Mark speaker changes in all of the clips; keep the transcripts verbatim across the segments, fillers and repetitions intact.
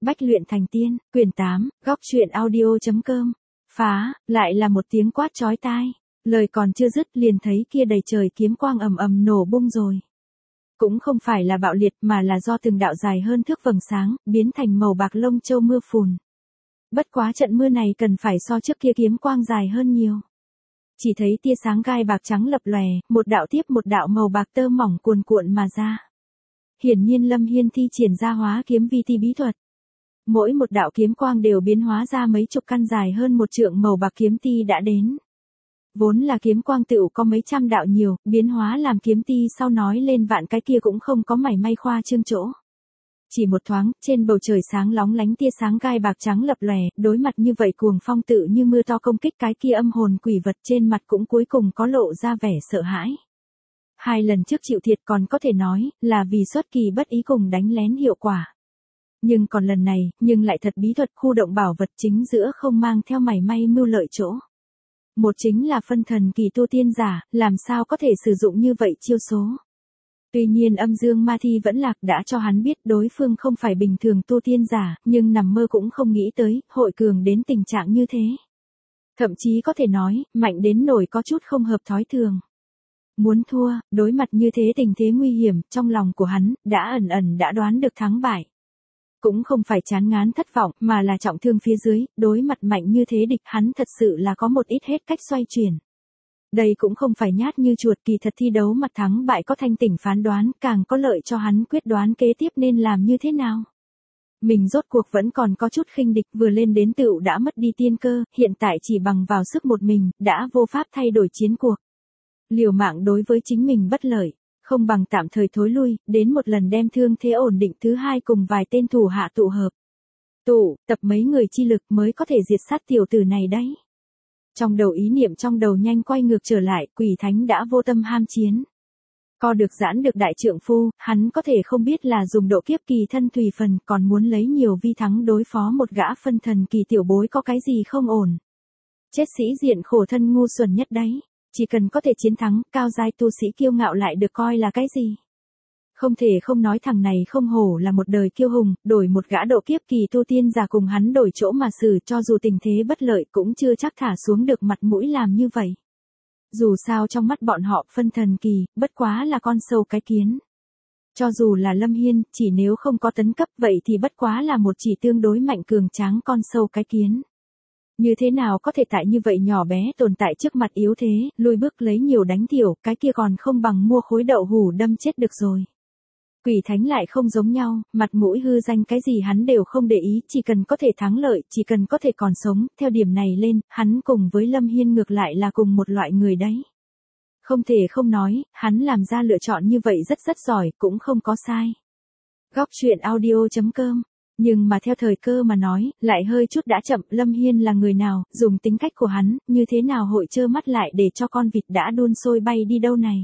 Speaker 1: Bách luyện thành tiên, quyển tám, góc truyện audio.com. Phá, lại là một tiếng quát chói tai. Lời còn chưa dứt liền thấy kia đầy trời kiếm quang ầm ầm nổ bung rồi. Cũng không phải là bạo liệt mà là do từng đạo dài hơn thước vầng sáng, biến thành màu bạc lông châu mưa phùn. Bất quá trận mưa này cần phải so trước kia kiếm quang dài hơn nhiều. Chỉ thấy tia sáng gai bạc trắng lập lòe, một đạo tiếp một đạo màu bạc tơ mỏng cuồn cuộn mà ra. Hiển nhiên Lâm Hiên thi triển ra hóa kiếm vi ti bí thuật. Mỗi một đạo kiếm quang đều biến hóa ra mấy chục căn dài hơn một trượng màu bạc kiếm ti đã đến. Vốn là kiếm quang tựu có mấy trăm đạo nhiều, biến hóa làm kiếm ti sau nói lên vạn cái kia cũng không có mảy may khoa trương chỗ. Chỉ một thoáng, trên bầu trời sáng lóng lánh tia sáng gai bạc trắng lập lòe, đối mặt như vậy cuồng phong tự như mưa to công kích cái kia âm hồn quỷ vật trên mặt cũng cuối cùng có lộ ra vẻ sợ hãi. Hai lần trước chịu thiệt còn có thể nói, là vì xuất kỳ bất ý cùng đánh lén hiệu quả. Nhưng còn lần này, nhưng lại thật bí thuật khu động bảo vật chính giữa không mang theo mảy may mưu lợi chỗ. Một chính là phân thần kỳ tu tiên giả, làm sao có thể sử dụng như vậy chiêu số. Tuy nhiên âm dương ma thi vẫn lạc đã cho hắn biết đối phương không phải bình thường tu tiên giả, nhưng nằm mơ cũng không nghĩ tới, hội cường đến tình trạng như thế. Thậm chí có thể nói, mạnh đến nổi có chút không hợp thói thường. Muốn thua, đối mặt như thế tình thế nguy hiểm, trong lòng của hắn, đã ẩn ẩn đã đoán được thắng bại. Cũng không phải chán ngán thất vọng, mà là trọng thương phía dưới, đối mặt mạnh như thế địch hắn thật sự là có một ít hết cách xoay chuyển. Đây cũng không phải nhát như chuột, kỳ thật thi đấu mặt thắng bại có thanh tỉnh phán đoán, càng có lợi cho hắn quyết đoán kế tiếp nên làm như thế nào. Mình rốt cuộc vẫn còn có chút khinh địch, vừa lên đến tựu đã mất đi tiên cơ, hiện tại chỉ bằng vào sức một mình, đã vô pháp thay đổi chiến cuộc. Liều mạng đối với chính mình bất lợi, không bằng tạm thời thối lui, đến một lần đem thương thế ổn định thứ hai cùng vài tên thủ hạ tụ hợp. Tụ, tập mấy người chi lực mới có thể diệt sát tiểu tử này đấy. Trong đầu ý niệm trong đầu nhanh quay ngược trở lại, quỷ thánh đã vô tâm ham chiến. Co được giãn được đại trượng phu, hắn có thể không biết là dùng độ kiếp kỳ thân tùy phần, còn muốn lấy nhiều vi thắng đối phó một gã phân thần kỳ tiểu bối có cái gì không ổn. Chết sĩ diện khổ thân ngu xuẩn nhất đấy. Chỉ cần có thể chiến thắng, cao giai tu sĩ kiêu ngạo lại được coi là cái gì? Không thể không nói thằng này không hổ là một đời kiêu hùng, đổi một gã độ kiếp kỳ tu tiên giả cùng hắn đổi chỗ mà xử, cho dù tình thế bất lợi cũng chưa chắc thả xuống được mặt mũi làm như vậy. Dù sao trong mắt bọn họ phân thần kỳ, bất quá là con sâu cái kiến. Cho dù là Lâm Hiên, chỉ nếu không có tấn cấp vậy thì bất quá là một chỉ tương đối mạnh cường tráng con sâu cái kiến. Như thế nào có thể tại như vậy nhỏ bé tồn tại trước mặt yếu thế, lui bước lấy nhiều đánh thiểu, cái kia còn không bằng mua khối đậu hủ đâm chết được rồi. Quỷ thánh lại không giống nhau, mặt mũi hư danh cái gì hắn đều không để ý, chỉ cần có thể thắng lợi, chỉ cần có thể còn sống, theo điểm này lên, hắn cùng với Lâm Hiên ngược lại là cùng một loại người đấy. Không thể không nói, hắn làm ra lựa chọn như vậy rất rất giỏi, cũng không có sai. Góc truyện audio.com. Nhưng mà theo thời cơ mà nói, lại hơi chút đã chậm, Lâm Hiên là người nào, dùng tính cách của hắn, như thế nào hội trơ mắt lại để cho con vịt đã đun sôi bay đi đâu này.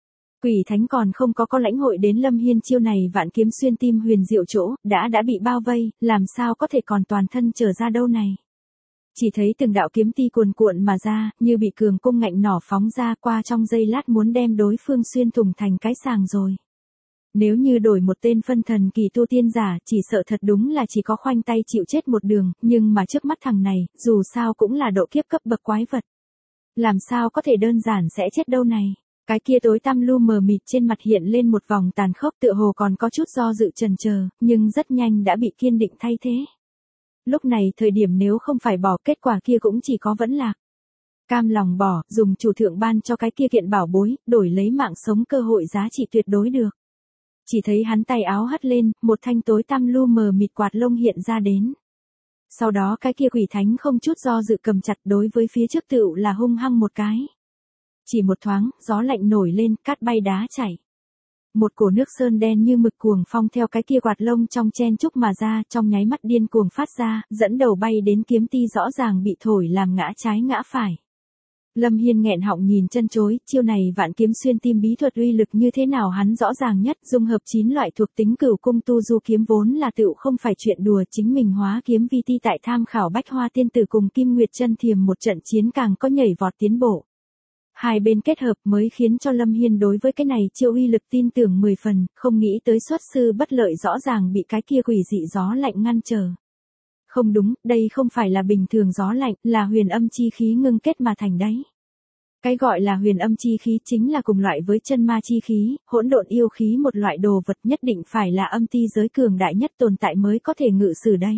Speaker 1: Quỷ thánh còn không có có lãnh hội đến Lâm Hiên chiêu này vạn kiếm xuyên tim huyền diệu chỗ, đã đã bị bao vây, làm sao có thể còn toàn thân trở ra đâu này. Chỉ thấy từng đạo kiếm ti cuồn cuộn mà ra, như bị cường cung ngạnh nỏ phóng ra qua trong giây lát muốn đem đối phương xuyên thủng thành cái sàng rồi. Nếu như đổi một tên phân thần kỳ tu tiên giả, chỉ sợ thật đúng là chỉ có khoanh tay chịu chết một đường, nhưng mà trước mắt thằng này, dù sao cũng là độ kiếp cấp bậc quái vật. Làm sao có thể đơn giản sẽ chết đâu này. Cái kia tối tăm lu mờ mịt trên mặt hiện lên một vòng tàn khốc tựa hồ còn có chút do dự chần chờ, nhưng rất nhanh đã bị kiên định thay thế. Lúc này thời điểm nếu không phải bỏ, kết quả kia cũng chỉ có vẫn lạc. Cam lòng bỏ, dùng chủ thượng ban cho cái kia kiện bảo bối, đổi lấy mạng sống cơ hội giá trị tuyệt đối được. Chỉ thấy hắn tay áo hất lên, một thanh tối tăm lu mờ mịt quạt lông hiện ra đến. Sau đó cái kia quỷ thánh không chút do dự cầm chặt đối với phía trước tựu là hung hăng một cái. Chỉ một thoáng, gió lạnh nổi lên, cát bay đá chảy. Một cổ nước sơn đen như mực cuồng phong theo cái kia quạt lông trong chen chúc mà ra, trong nháy mắt điên cuồng phát ra, dẫn đầu bay đến kiếm ti rõ ràng bị thổi làm ngã trái ngã phải. Lâm Hiên nghẹn họng nhìn chân chối, chiêu này vạn kiếm xuyên tim bí thuật uy lực như thế nào hắn rõ ràng nhất, dung hợp chín loại thuộc tính cửu cung tu du kiếm vốn là tựu không phải chuyện đùa, chính mình hóa kiếm vi ti tại tham khảo Bách Hoa tiên tử cùng Kim Nguyệt chân thiềm một trận chiến càng có nhảy vọt tiến bộ. Hai bên kết hợp mới khiến cho Lâm Hiên đối với cái này chiêu uy lực tin tưởng mười phần, không nghĩ tới xuất sư bất lợi rõ ràng bị cái kia quỷ dị gió lạnh ngăn trở. Không đúng, đây không phải là bình thường gió lạnh, là huyền âm chi khí ngưng kết mà thành đấy. Cái gọi là huyền âm chi khí chính là cùng loại với chân ma chi khí, hỗn độn yêu khí, một loại đồ vật nhất định phải là âm ti giới cường đại nhất tồn tại mới có thể ngự sử đấy.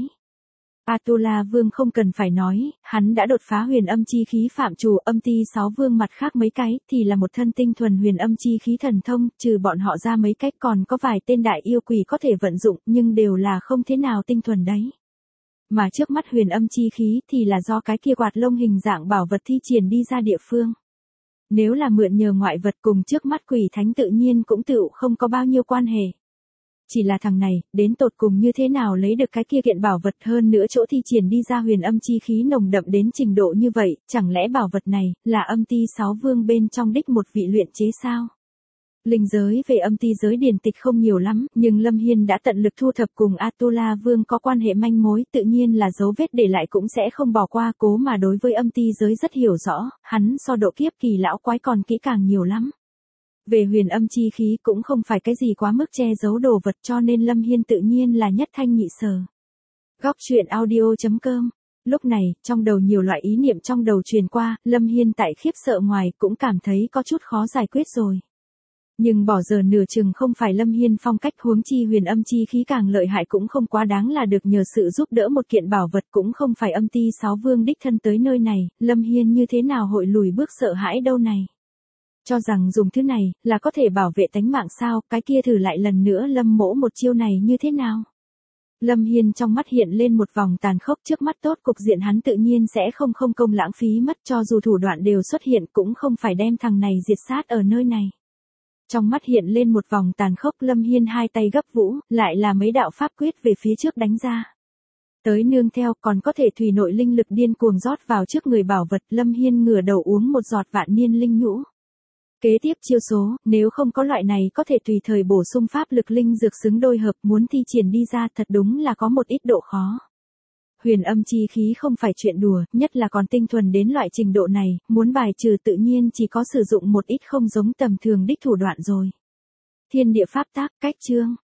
Speaker 1: Atula Vương không cần phải nói, hắn đã đột phá huyền âm chi khí phạm trù, âm ti sáu vương mặt khác mấy cái thì là một thân tinh thuần huyền âm chi khí thần thông, trừ bọn họ ra mấy cách còn có vài tên đại yêu quỷ có thể vận dụng nhưng đều là không thế nào tinh thuần đấy. Mà trước mắt huyền âm chi khí thì là do cái kia quạt lông hình dạng bảo vật thi triển đi ra địa phương. Nếu là mượn nhờ ngoại vật cùng trước mắt quỷ thánh tự nhiên cũng tự không có bao nhiêu quan hệ. Chỉ là thằng này, đến tột cùng như thế nào lấy được cái kia kiện bảo vật, hơn nữa chỗ thi triển đi ra huyền âm chi khí nồng đậm đến trình độ như vậy, chẳng lẽ bảo vật này là âm ti sáu vương bên trong đích một vị luyện chế sao? Linh giới về âm ti giới điển tịch không nhiều lắm, nhưng Lâm Hiên đã tận lực thu thập cùng Atula Vương có quan hệ manh mối, tự nhiên là dấu vết để lại cũng sẽ không bỏ qua, cố mà đối với âm ti giới rất hiểu rõ, hắn so độ kiếp kỳ lão quái còn kỹ càng nhiều lắm. Về huyền âm chi khí cũng không phải cái gì quá mức che giấu đồ vật, cho nên Lâm Hiên tự nhiên là nhất thanh nhị sở. Góc truyện audio chấm com. Lúc này, trong đầu nhiều loại ý niệm trong đầu truyền qua, Lâm Hiên tại khiếp sợ ngoài cũng cảm thấy có chút khó giải quyết rồi. Nhưng bỏ giờ nửa chừng không phải Lâm Hiên phong cách, huống chi huyền âm chi khí càng lợi hại cũng không quá đáng là được nhờ sự giúp đỡ một kiện bảo vật, cũng không phải âm ti sáu vương đích thân tới nơi này, Lâm Hiên như thế nào hội lùi bước sợ hãi đâu này. Cho rằng dùng thứ này là có thể bảo vệ tánh mạng sao, cái kia thử lại lần nữa Lâm mỗ một chiêu này như thế nào. Lâm Hiên trong mắt hiện lên một vòng tàn khốc, trước mắt tốt cục diện hắn tự nhiên sẽ không không công lãng phí mất, cho dù thủ đoạn đều xuất hiện cũng không phải đem thằng này diệt sát ở nơi này. Trong mắt hiện lên một vòng tàn khốc, Lâm Hiên hai tay gấp vũ, lại là mấy đạo pháp quyết về phía trước đánh ra. Tới nương theo còn có thể thủy nội linh lực điên cuồng rót vào trước người bảo vật, Lâm Hiên ngửa đầu uống một giọt vạn niên linh nhũ. Kế tiếp chiêu số, nếu không có loại này có thể tùy thời bổ sung pháp lực linh dược xứng đôi hợp, muốn thi triển đi ra thật đúng là có một ít độ khó. Huyền âm chi khí không phải chuyện đùa, nhất là còn tinh thuần đến loại trình độ này, muốn bài trừ tự nhiên chỉ có sử dụng một ít không giống tầm thường đích thủ đoạn rồi. Thiên địa pháp tác, cách chương.